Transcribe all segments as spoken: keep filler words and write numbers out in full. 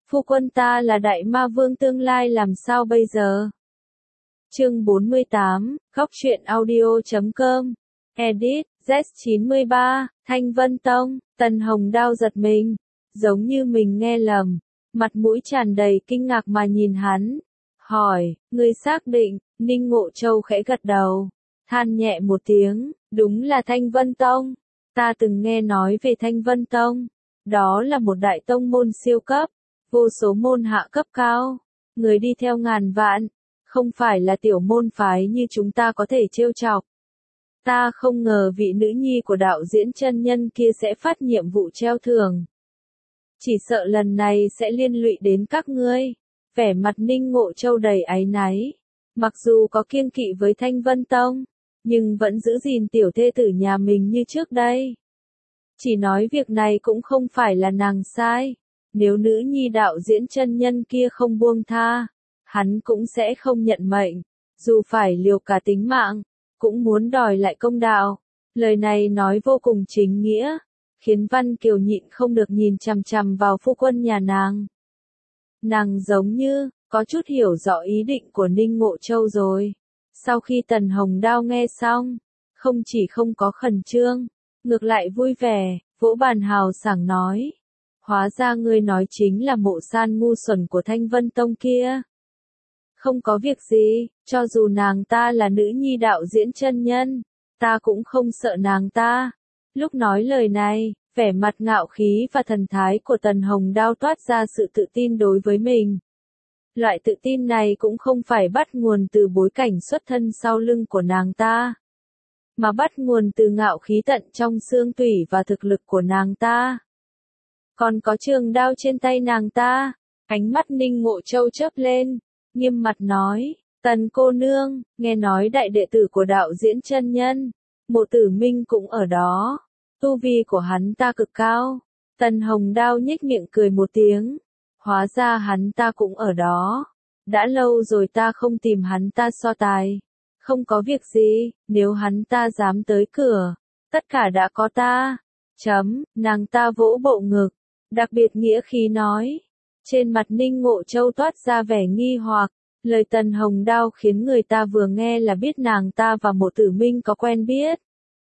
Phu quân ta là đại ma vương tương lai làm sao bây giờ? Chương bốn mươi tám, góc truyện audio chấm com. Edit, Z chín mươi ba, Thanh Vân Tông. Tần Hồng Đao giật mình, giống như mình nghe lầm, mặt mũi tràn đầy kinh ngạc mà nhìn hắn. Hỏi, ngươi xác định? Ninh Ngộ Châu khẽ gật đầu, than nhẹ một tiếng, đúng là Thanh Vân Tông. Ta từng nghe nói về Thanh Vân Tông, đó là một đại tông môn siêu cấp, vô số môn hạ cấp cao, người đi theo ngàn vạn, không phải là tiểu môn phái như chúng ta có thể trêu chọc. Ta không ngờ vị nữ nhi của đạo diễn chân nhân kia sẽ phát nhiệm vụ treo thưởng. Chỉ sợ lần này sẽ liên lụy đến các ngươi. Vẻ mặt Ninh Ngộ Châu đầy áy náy. Mặc dù có kiêng kỵ với Thanh Vân Tông, nhưng vẫn giữ gìn tiểu thê tử nhà mình như trước đây. Chỉ nói việc này cũng không phải là nàng sai. Nếu nữ nhi đạo diễn chân nhân kia không buông tha, hắn cũng sẽ không nhận mệnh. Dù phải liều cả tính mạng, cũng muốn đòi lại công đạo. Lời này nói vô cùng chính nghĩa, khiến Văn Kiều nhịn không được nhìn chằm chằm vào phu quân nhà nàng. Nàng giống như, có chút hiểu rõ ý định của Ninh Ngộ Châu rồi. Sau khi Tần Hồng Đao nghe xong, không chỉ không có khẩn trương, ngược lại vui vẻ, vỗ bàn hào sảng nói. Hóa ra ngươi nói chính là mộ san ngu xuẩn của Thanh Vân Tông kia. Không có việc gì, cho dù nàng ta là nữ nhi đạo diễn chân nhân, ta cũng không sợ nàng ta. Lúc nói lời này, vẻ mặt ngạo khí và thần thái của Tần Hồng Đao toát ra sự tự tin đối với mình. Loại tự tin này cũng không phải bắt nguồn từ bối cảnh xuất thân sau lưng của nàng ta, mà bắt nguồn từ ngạo khí tận trong xương tủy và thực lực của nàng ta. Còn có trường đao trên tay nàng ta, ánh mắt Ninh Ngộ Châu chớp lên, nghiêm mặt nói, Tần cô nương, nghe nói đại đệ tử của đạo diễn chân nhân, Mộ Tử Minh cũng ở đó, tu vi của hắn ta cực cao. Tần Hồng Đao nhếch miệng cười một tiếng, hóa ra hắn ta cũng ở đó, đã lâu rồi ta không tìm hắn ta so tài. Không có việc gì, nếu hắn ta dám tới cửa, tất cả đã có ta. Chấm, nàng ta vỗ bộ ngực, đặc biệt nghĩa khí nói. Trên mặt Ninh Ngộ Châu toát ra vẻ nghi hoặc, lời Tần Hồng Đao khiến người ta vừa nghe là biết nàng ta và Mộ Tử Minh có quen biết.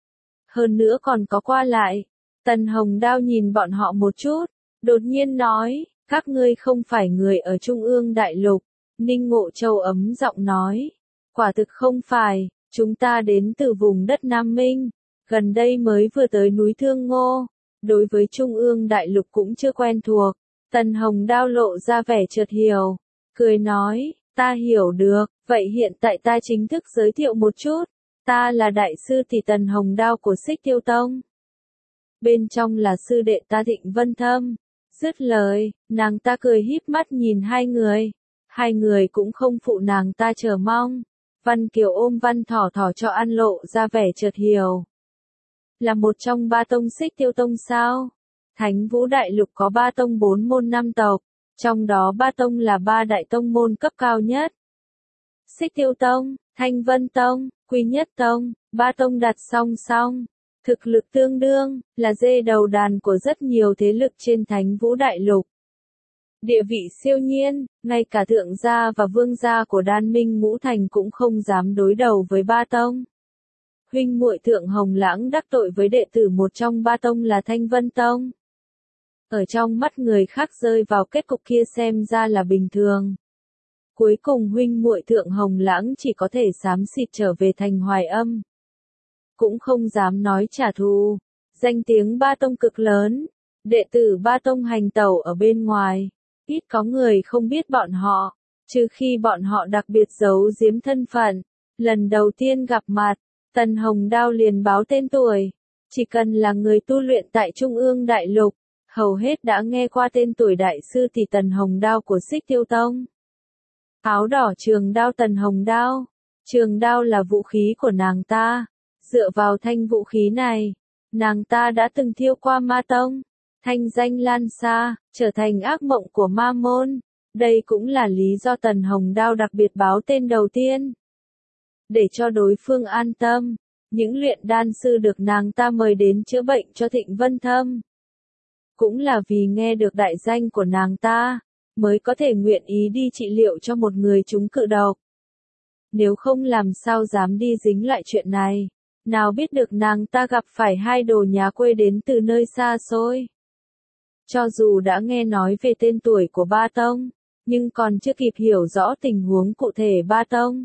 Hơn nữa còn có qua lại. Tần Hồng Đao nhìn bọn họ một chút, đột nhiên nói, các ngươi không phải người ở Trung ương Đại Lục. Ninh Ngộ Châu ấm giọng nói, quả thực không phải, chúng ta đến từ vùng đất Nam Minh, gần đây mới vừa tới núi Thương Ngô, đối với Trung ương Đại Lục cũng chưa quen thuộc. Tần Hồng Đao lộ ra vẻ chợt hiểu, cười nói, ta hiểu được, vậy hiện tại ta chính thức giới thiệu một chút, ta là đại sư tỷ Tần Hồng Đao của Xích Tiêu Tông. Bên trong là sư đệ ta Thịnh Vân Thâm. Dứt lời, nàng ta cười híp mắt nhìn hai người, hai người cũng không phụ nàng ta chờ mong. Văn Kiều ôm Văn Thỏ Thỏ cho ăn lộ ra vẻ chợt hiểu. Là một trong ba tông Xích Tiêu Tông sao? Thánh Vũ Đại Lục có ba tông bốn môn năm tộc, trong đó ba tông là ba đại tông môn cấp cao nhất. Xích Tiêu Tông, Thanh Vân Tông, Quy Nhất Tông, ba tông đặt song song, thực lực tương đương, là dê đầu đàn của rất nhiều thế lực trên Thánh Vũ Đại Lục. Địa vị siêu nhiên, ngay cả thượng gia và vương gia của Đan Minh Ngũ Thành cũng không dám đối đầu với ba tông. Huynh muội Thượng Hồng Lãng đắc tội với đệ tử một trong ba tông là Thanh Vân Tông. Ở trong mắt người khác rơi vào kết cục kia xem ra là bình thường. Cuối cùng huynh muội Thượng Hồng Lãng chỉ có thể xám xịt trở về thành Hoài Âm. Cũng không dám nói trả thù. Danh tiếng ba tông cực lớn, đệ tử ba tông hành tẩu ở bên ngoài, ít có người không biết bọn họ, trừ khi bọn họ đặc biệt giấu giếm thân phận. Lần đầu tiên gặp mặt, Tần Hồng Đao liền báo tên tuổi. Chỉ cần là người tu luyện tại Trung ương Đại Lục, hầu hết đã nghe qua tên tuổi đại sư tỷ Tần Hồng Đao của Xích Tiêu Tông. Áo đỏ trường đao Tần Hồng Đao. Trường đao là vũ khí của nàng ta. Dựa vào thanh vũ khí này, nàng ta đã từng thiêu qua ma tông, thanh danh lan xa, trở thành ác mộng của ma môn. Đây cũng là lý do Tần Hồng Đao đặc biệt báo tên đầu tiên. Để cho đối phương an tâm, những luyện đan sư được nàng ta mời đến chữa bệnh cho Thịnh Vân Thâm. Cũng là vì nghe được đại danh của nàng ta, mới có thể nguyện ý đi trị liệu cho một người trúng cự độc. Nếu không làm sao dám đi dính lại chuyện này, nào biết được nàng ta gặp phải hai đồ nhà quê đến từ nơi xa xôi. Cho dù đã nghe nói về tên tuổi của Ba Tông, nhưng còn chưa kịp hiểu rõ tình huống cụ thể Ba Tông.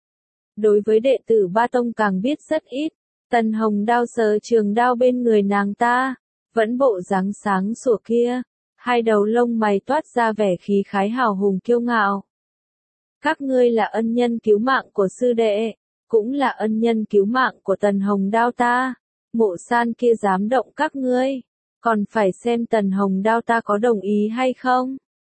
Đối với đệ tử Ba Tông càng biết rất ít, Tần Hồng Đao sờ trường đao bên người nàng ta, vẫn bộ dáng sáng sủa kia, hai đầu lông mày toát ra vẻ khí khái hào hùng kiêu ngạo. Các ngươi là ân nhân cứu mạng của sư đệ, cũng là ân nhân cứu mạng của Tần Hồng Đao ta, Mộ San kia dám động các ngươi, còn phải xem Tần Hồng Đao ta có đồng ý hay không.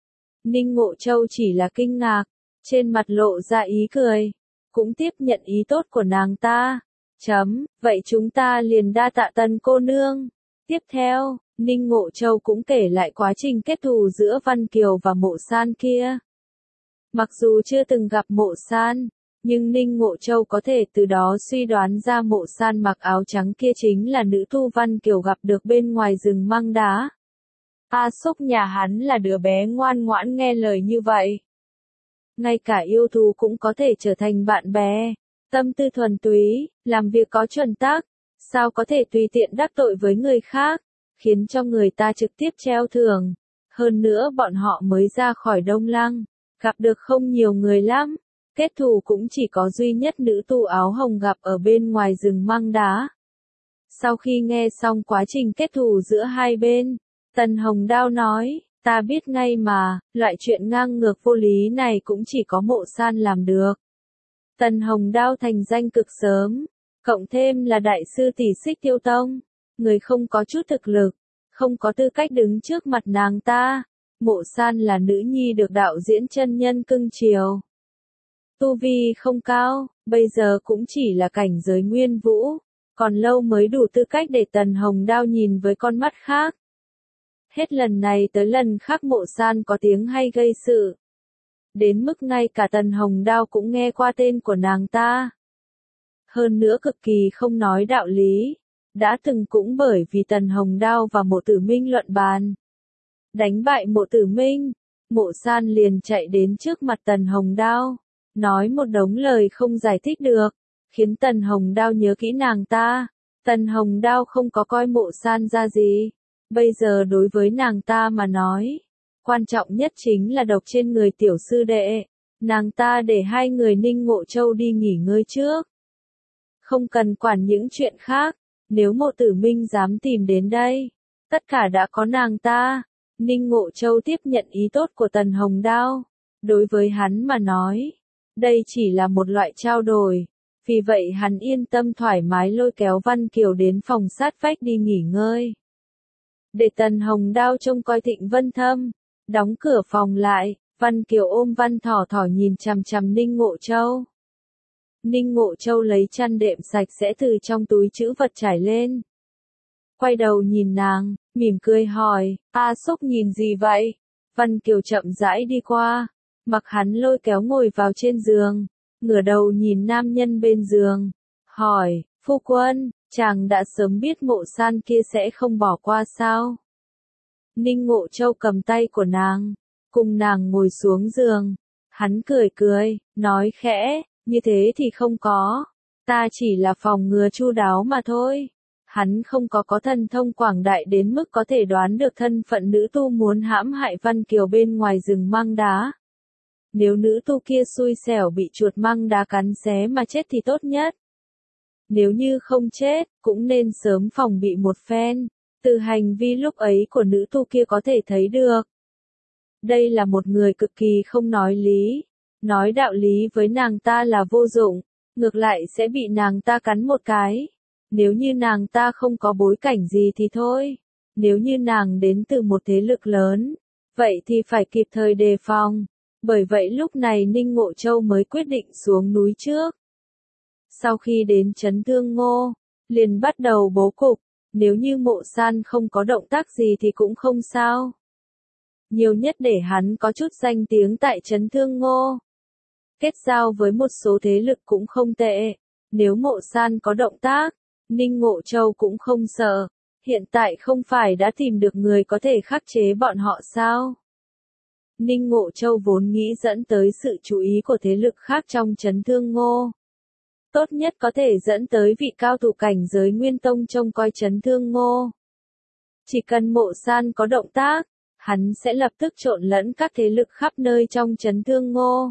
Ninh Ngộ Châu chỉ là kinh ngạc, trên mặt lộ ra ý cười, cũng tiếp nhận ý tốt của nàng ta. Chấm, vậy chúng ta liền đa tạ Tần cô nương. Tiếp theo, Ninh Ngộ Châu cũng kể lại quá trình kết thù giữa Văn Kiều và Mộ San kia. Mặc dù chưa từng gặp Mộ San, nhưng Ninh Ngộ Châu có thể từ đó suy đoán ra Mộ San mặc áo trắng kia chính là nữ tu Văn Kiều gặp được bên ngoài rừng măng đá. A Súc nhà hắn là đứa bé ngoan ngoãn nghe lời như vậy. Ngay cả yêu thú cũng có thể trở thành bạn bè, tâm tư thuần túy, làm việc có chuẩn tắc, sao có thể tùy tiện đắc tội với người khác, khiến cho người ta trực tiếp treo thưởng. Hơn nữa bọn họ mới ra khỏi Đông Lăng, gặp được không nhiều người lắm, kết thù cũng chỉ có duy nhất nữ tu áo hồng gặp ở bên ngoài rừng măng đá. Sau khi nghe xong quá trình kết thù giữa hai bên, Tần Hồng Đao nói, ta biết ngay mà, loại chuyện ngang ngược vô lý này cũng chỉ có Mộ San làm được. Tần Hồng Đao thành danh cực sớm, cộng thêm là đại sư tỷ Xích Tiêu Tông, người không có chút thực lực, không có tư cách đứng trước mặt nàng ta. Mộ San là nữ nhi được đạo diễn chân nhân cưng chiều. Tu vi không cao, bây giờ cũng chỉ là cảnh giới nguyên vũ, còn lâu mới đủ tư cách để Tần Hồng Đao nhìn với con mắt khác. Hết lần này tới lần khác Mộ San có tiếng hay gây sự. Đến mức ngay cả Tần Hồng Đao cũng nghe qua tên của nàng ta. Hơn nữa cực kỳ không nói đạo lý, đã từng cũng bởi vì Tần Hồng Đao và Mộ Tử Minh luận bàn. Đánh bại Mộ Tử Minh, Mộ San liền chạy đến trước mặt Tần Hồng Đao, nói một đống lời không giải thích được, khiến Tần Hồng Đao nhớ kỹ nàng ta. Tần Hồng Đao không có coi Mộ San ra gì, bây giờ đối với nàng ta mà nói, quan trọng nhất chính là độc trên người tiểu sư đệ, nàng ta để hai người Ninh Ngộ Châu đi nghỉ ngơi trước. Không cần quản những chuyện khác, nếu Mộ Tử Minh dám tìm đến đây, tất cả đã có nàng ta. Ninh Ngộ Châu tiếp nhận ý tốt của Tần Hồng Đao, đối với hắn mà nói, đây chỉ là một loại trao đổi, vì vậy hắn yên tâm thoải mái lôi kéo Văn Kiều đến phòng sát vách đi nghỉ ngơi. Để Tần Hồng Đao trông coi Thịnh Vân Thâm, đóng cửa phòng lại, Văn Kiều ôm Văn Thỏ Thỏ nhìn chằm chằm Ninh Ngộ Châu. Ninh Ngộ Châu lấy chăn đệm sạch sẽ từ trong túi trữ vật trải lên. Quay đầu nhìn nàng, mỉm cười hỏi, A Súc nhìn gì vậy? Văn Kiều chậm rãi đi qua, mặc hắn lôi kéo ngồi vào trên giường, ngửa đầu nhìn nam nhân bên giường, hỏi, phu quân, chàng đã sớm biết Mộ San kia sẽ không bỏ qua sao? Ninh Ngộ Châu cầm tay của nàng, cùng nàng ngồi xuống giường, hắn cười cười, nói khẽ, như thế thì không có, ta chỉ là phòng ngừa chu đáo mà thôi. Hắn không có có thần thông quảng đại đến mức có thể đoán được thân phận nữ tu muốn hãm hại Văn Kiều bên ngoài rừng măng đá. Nếu nữ tu kia xui xẻo bị chuột măng đá cắn xé mà chết thì tốt nhất. Nếu như không chết, cũng nên sớm phòng bị một phen, từ hành vi lúc ấy của nữ tu kia có thể thấy được. Đây là một người cực kỳ không nói lý, nói đạo lý với nàng ta là vô dụng, ngược lại sẽ bị nàng ta cắn một cái. Nếu như nàng ta không có bối cảnh gì thì thôi, nếu như nàng đến từ một thế lực lớn, vậy thì phải kịp thời đề phòng. Bởi vậy lúc này Ninh Ngộ Châu mới quyết định xuống núi trước. Sau khi đến Trấn Thương Ngô, liền bắt đầu bố cục, nếu như Mộ San không có động tác gì thì cũng không sao. Nhiều nhất để hắn có chút danh tiếng tại Trấn Thương Ngô. Kết giao với một số thế lực cũng không tệ, nếu Mộ San có động tác, Ninh Ngộ Châu cũng không sợ, hiện tại không phải đã tìm được người có thể khắc chế bọn họ sao? Ninh Ngộ Châu vốn nghĩ dẫn tới sự chú ý của thế lực khác trong Chấn Thương Ngô. Tốt nhất có thể dẫn tới vị cao thủ cảnh giới Nguyên Tông trông coi Chấn Thương Ngô. Chỉ cần Mộ San có động tác, hắn sẽ lập tức trộn lẫn các thế lực khắp nơi trong Chấn Thương Ngô.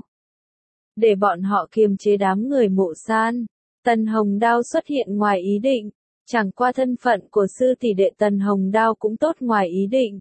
Để bọn họ kiềm chế đám người Mộ San, Tần Hồng Đao xuất hiện ngoài ý định, chẳng qua thân phận của sư tỷ đệ Tần Hồng Đao cũng tốt ngoài ý định.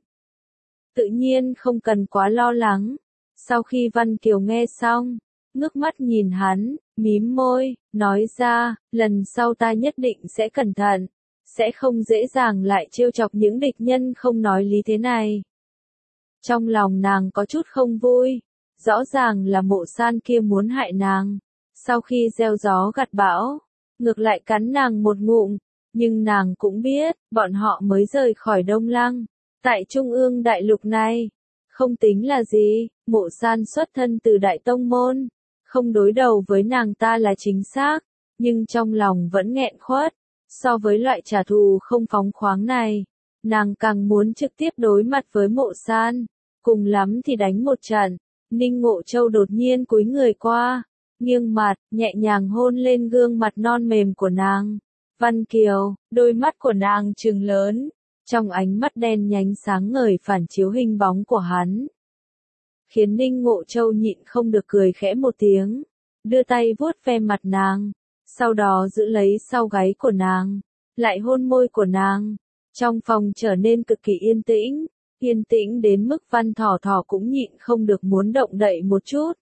Tự nhiên không cần quá lo lắng. Sau khi Văn Kiều nghe xong, ngước mắt nhìn hắn, mím môi, nói ra, lần sau ta nhất định sẽ cẩn thận, sẽ không dễ dàng lại trêu chọc những địch nhân không nói lý thế này. Trong lòng nàng có chút không vui, rõ ràng là Mộ San kia muốn hại nàng, sau khi gieo gió gặt bão, ngược lại cắn nàng một ngụm, nhưng nàng cũng biết, bọn họ mới rời khỏi Đông Lăng, tại Trung ương đại lục này, không tính là gì, Mộ San xuất thân từ Đại Tông Môn, không đối đầu với nàng ta là chính xác, nhưng trong lòng vẫn nghẹn khuất, so với loại trả thù không phóng khoáng này, nàng càng muốn trực tiếp đối mặt với Mộ San, cùng lắm thì đánh một trận. Ninh Ngộ Châu đột nhiên cúi người qua, nghiêng mặt, nhẹ nhàng hôn lên gương mặt non mềm của nàng. Văn Kiều, đôi mắt của nàng trừng lớn, trong ánh mắt đen nhánh sáng ngời phản chiếu hình bóng của hắn. Khiến Ninh Ngộ Châu nhịn không được cười khẽ một tiếng, đưa tay vuốt ve mặt nàng, sau đó giữ lấy sau gáy của nàng, lại hôn môi của nàng. Trong phòng trở nên cực kỳ yên tĩnh, yên tĩnh đến mức Văn Thỏ Thỏ cũng nhịn không được muốn động đậy một chút.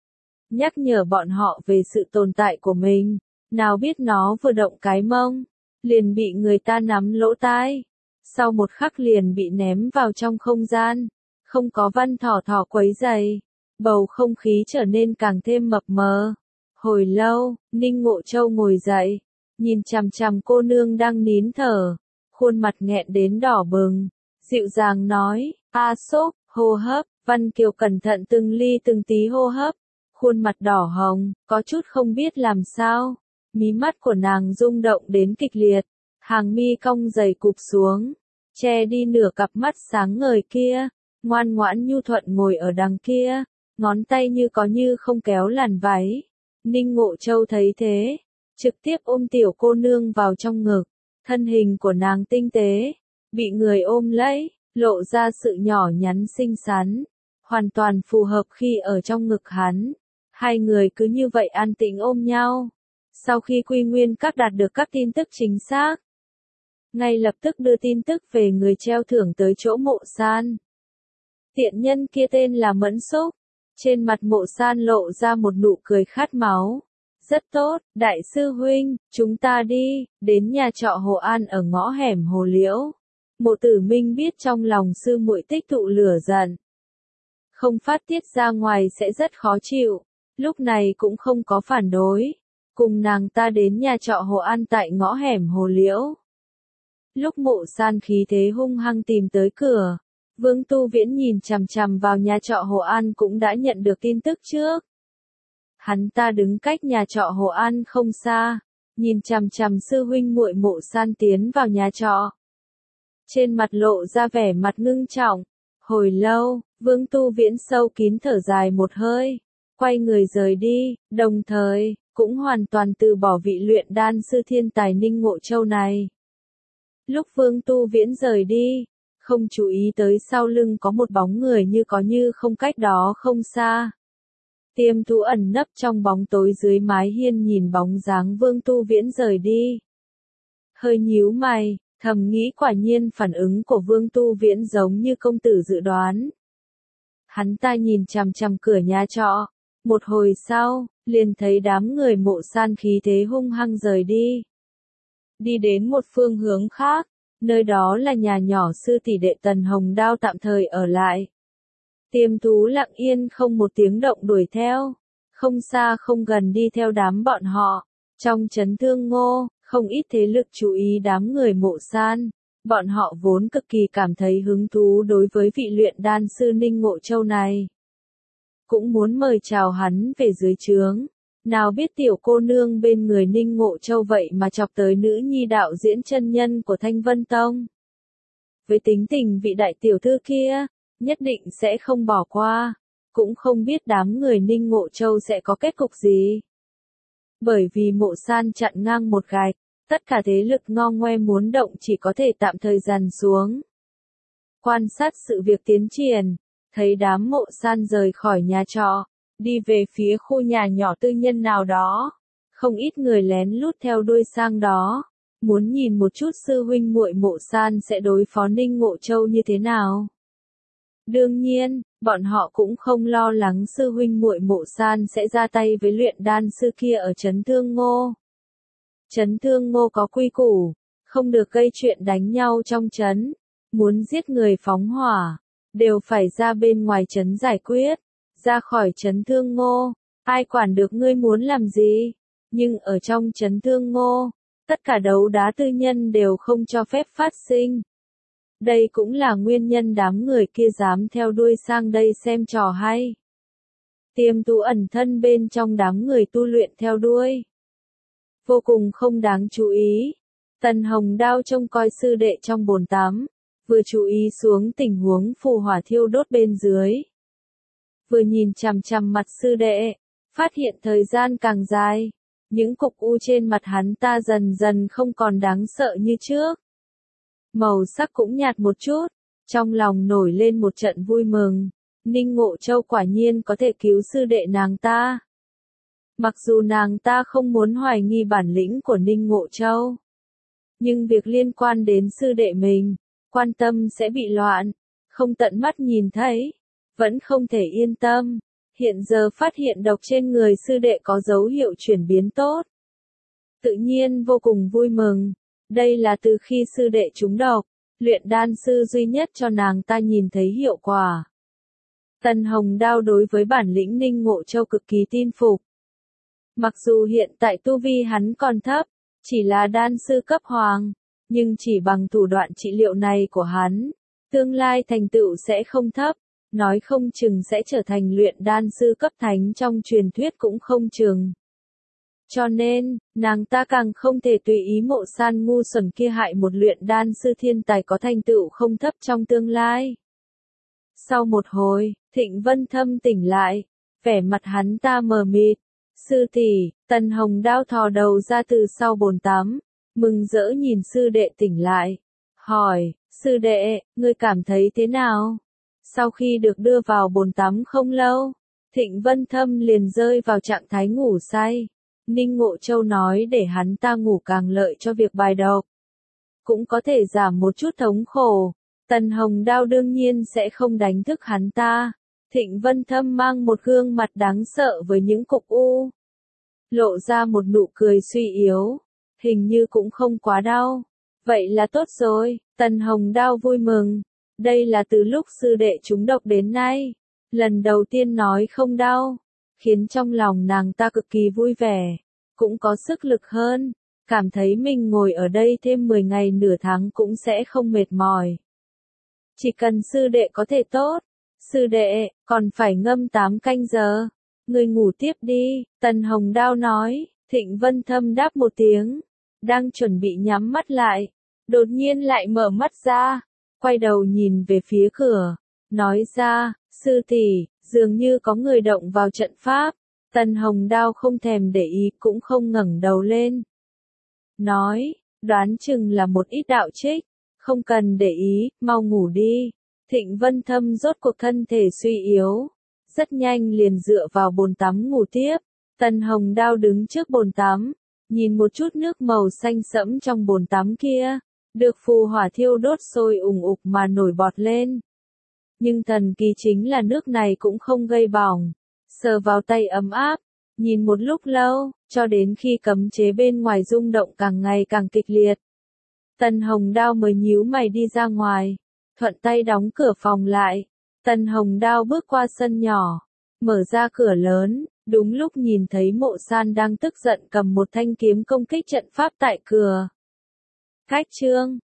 Nhắc nhở bọn họ về sự tồn tại của mình, nào biết nó vừa động cái mông, liền bị người ta nắm lỗ tai. Sau một khắc liền bị ném vào trong không gian, không có Văn Thỏ Thỏ quấy rầy, bầu không khí trở nên càng thêm mập mờ. Hồi lâu, Ninh Ngộ Châu ngồi dậy, nhìn chằm chằm cô nương đang nín thở, khuôn mặt nghẹn đến đỏ bừng, dịu dàng nói, a sốc, hô hấp. Văn Kiều cẩn thận từng ly từng tí hô hấp, khuôn mặt đỏ hồng, có chút không biết làm sao, mí mắt của nàng rung động đến kịch liệt, hàng mi cong dày cụp xuống, che đi nửa cặp mắt sáng ngời kia, ngoan ngoãn nhu thuận ngồi ở đằng kia, ngón tay như có như không kéo làn váy. Ninh Ngộ Châu thấy thế, trực tiếp ôm tiểu cô nương vào trong ngực, thân hình của nàng tinh tế, bị người ôm lấy, lộ ra sự nhỏ nhắn xinh xắn, hoàn toàn phù hợp khi ở trong ngực hắn. Hai người cứ như vậy an tĩnh ôm nhau. Sau khi Quy Nguyên Các đạt được các tin tức chính xác, ngay lập tức đưa tin tức về người treo thưởng tới chỗ Mộ San. Tiện nhân kia tên là Mẫn Xúc. Trên mặt Mộ San lộ ra một nụ cười khát máu. Rất tốt, đại sư huynh, chúng ta đi, đến nhà trọ Hồ An ở ngõ hẻm Hồ Liễu. Mộ Tử Minh biết trong lòng sư muội tích tụ lửa giận, không phát tiết ra ngoài sẽ rất khó chịu, lúc này cũng không có phản đối, cùng nàng ta đến nhà trọ Hồ An tại ngõ hẻm Hồ Liễu. Lúc Mộ San khí thế hung hăng tìm tới cửa, Vương Tu Viễn nhìn chằm chằm vào nhà trọ Hồ An cũng đã nhận được tin tức trước. Hắn ta đứng cách nhà trọ Hồ An không xa, nhìn chằm chằm sư huynh muội Mộ San tiến vào nhà trọ. Trên mặt lộ ra vẻ mặt ngưng trọng. Hồi lâu, Vương Tu Viễn sâu kín thở dài một hơi, quay người rời đi, đồng thời, cũng hoàn toàn từ bỏ vị luyện đan sư thiên tài Ninh Ngộ Châu này. Lúc Vương Tu Viễn rời đi, không chú ý tới sau lưng có một bóng người như có như không cách đó không xa. Tiêm Tú ẩn nấp trong bóng tối dưới mái hiên nhìn bóng dáng Vương Tu Viễn rời đi. Hơi nhíu mày, thầm nghĩ quả nhiên phản ứng của Vương Tu Viễn giống như công tử dự đoán. Hắn ta nhìn chằm chằm cửa nhà trọ, một hồi sau, liền thấy đám người Mộ San khí thế hung hăng rời đi. Đi đến một phương hướng khác, nơi đó là nhà nhỏ sư tỷ đệ Tần Hồng Đao tạm thời ở lại. Tiêm Tú lặng yên không một tiếng động đuổi theo, không xa không gần đi theo đám bọn họ. Trong Chấn Thương Ngô, không ít thế lực chú ý đám người Mộ San, bọn họ vốn cực kỳ cảm thấy hứng thú đối với vị luyện đan sư Ninh Ngộ Châu này. Cũng muốn mời chào hắn về dưới trướng, nào biết tiểu cô nương bên người Ninh Ngộ Châu vậy mà chọc tới nữ nhi đạo diễn chân nhân của Thanh Vân Tông. Với tính tình vị đại tiểu thư kia, nhất định sẽ không bỏ qua, cũng không biết đám người Ninh Ngộ Châu sẽ có kết cục gì. Bởi vì Mộ San chặn ngang một gạch, tất cả thế lực ngo ngoe muốn động chỉ có thể tạm thời dàn xuống. Quan sát sự việc tiến triển, thấy đám Mộ San rời khỏi nhà trọ, đi về phía khu nhà nhỏ tư nhân nào đó. Không ít người lén lút theo đuôi sang đó, muốn nhìn một chút sư huynh muội Mộ San sẽ đối phó Ninh Ngộ Châu như thế nào. Đương nhiên, bọn họ cũng không lo lắng sư huynh muội Mộ San sẽ ra tay với luyện đan sư kia ở Trấn Thương Ngô. Trấn Thương Ngô có quy củ, không được gây chuyện đánh nhau trong trấn, muốn giết người phóng hỏa, đều phải ra bên ngoài trấn giải quyết, ra khỏi Trấn Thương Ngô, ai quản được ngươi muốn làm gì, nhưng ở trong Trấn Thương Ngô, tất cả đấu đá tư nhân đều không cho phép phát sinh. Đây cũng là nguyên nhân đám người kia dám theo đuôi sang đây xem trò hay. Tiềm tu ẩn thân bên trong đám người tu luyện theo đuôi. Vô cùng không đáng chú ý. Tần Hồng Đao trông coi sư đệ trong bồn tắm, vừa chú ý xuống tình huống phù hỏa thiêu đốt bên dưới. Vừa nhìn chằm chằm mặt sư đệ, phát hiện thời gian càng dài, những cục u trên mặt hắn ta dần dần không còn đáng sợ như trước. Màu sắc cũng nhạt một chút, trong lòng nổi lên một trận vui mừng, Ninh Ngộ Châu quả nhiên có thể cứu sư đệ nàng ta. Mặc dù nàng ta không muốn hoài nghi bản lĩnh của Ninh Ngộ Châu, nhưng việc liên quan đến sư đệ mình, quan tâm sẽ bị loạn, không tận mắt nhìn thấy, vẫn không thể yên tâm. Hiện giờ phát hiện độc trên người sư đệ có dấu hiệu chuyển biến tốt. Tự nhiên vô cùng vui mừng, đây là từ khi sư đệ trúng độc, luyện đan sư duy nhất cho nàng ta nhìn thấy hiệu quả. Tần Hồng Đao đối với bản lĩnh Ninh Ngộ Châu cực kỳ tin phục. Mặc dù hiện tại tu vi hắn còn thấp, chỉ là đan sư cấp hoàng, nhưng chỉ bằng thủ đoạn trị liệu này của hắn, tương lai thành tựu sẽ không thấp, nói không chừng sẽ trở thành luyện đan sư cấp thánh trong truyền thuyết cũng không chừng. Cho nên, nàng ta càng không thể tùy ý Mộ San ngu xuẩn kia hại một luyện đan sư thiên tài có thành tựu không thấp trong tương lai. Sau một hồi, Thịnh Vân Thâm tỉnh lại, vẻ mặt hắn ta mờ mịt. Sư tỷ, Tần Hồng Đao thò đầu ra từ sau bồn tắm, mừng rỡ nhìn sư đệ tỉnh lại. Hỏi, sư đệ, ngươi cảm thấy thế nào? Sau khi được đưa vào bồn tắm không lâu, Thịnh Vân Thâm liền rơi vào trạng thái ngủ say. Ninh Ngộ Châu nói để hắn ta ngủ càng lợi cho việc bài độc, cũng có thể giảm một chút thống khổ. Tần Hồng Đao đương nhiên sẽ không đánh thức hắn ta. Thịnh Vân Thâm mang một gương mặt đáng sợ với những cục u, lộ ra một nụ cười suy yếu, hình như cũng không quá đau. Vậy là tốt rồi, Tần Hồng Đao vui mừng. Đây là từ lúc sư đệ trúng độc đến nay, lần đầu tiên nói không đau, khiến trong lòng nàng ta cực kỳ vui vẻ, cũng có sức lực hơn, cảm thấy mình ngồi ở đây thêm mười ngày nửa tháng cũng sẽ không mệt mỏi. Chỉ cần sư đệ có thể tốt, sư đệ, còn phải ngâm tám canh giờ, người ngủ tiếp đi, Tần Hồng Đao nói. Thịnh Vân Thâm đáp một tiếng, đang chuẩn bị nhắm mắt lại, đột nhiên lại mở mắt ra. Quay đầu nhìn về phía cửa, nói ra, sư tỷ, dường như có người động vào trận pháp. Tần Hồng Đao không thèm để ý cũng không ngẩng đầu lên. Nói, đoán chừng là một ít đạo trích, không cần để ý, mau ngủ đi. Thịnh Vân Thâm rốt cuộc thân thể suy yếu, rất nhanh liền dựa vào bồn tắm ngủ tiếp. Tần Hồng Đao đứng trước bồn tắm, nhìn một chút nước màu xanh sẫm trong bồn tắm kia. Được phù hỏa thiêu đốt sôi ùng ục mà nổi bọt lên. Nhưng thần kỳ chính là nước này cũng không gây bỏng, sờ vào tay ấm áp, nhìn một lúc lâu, cho đến khi cấm chế bên ngoài rung động càng ngày càng kịch liệt. Tần Hồng Đao mới nhíu mày đi ra ngoài, thuận tay đóng cửa phòng lại. Tần Hồng Đao bước qua sân nhỏ, mở ra cửa lớn, đúng lúc nhìn thấy Mộ San đang tức giận cầm một thanh kiếm công kích trận pháp tại cửa. Cách chương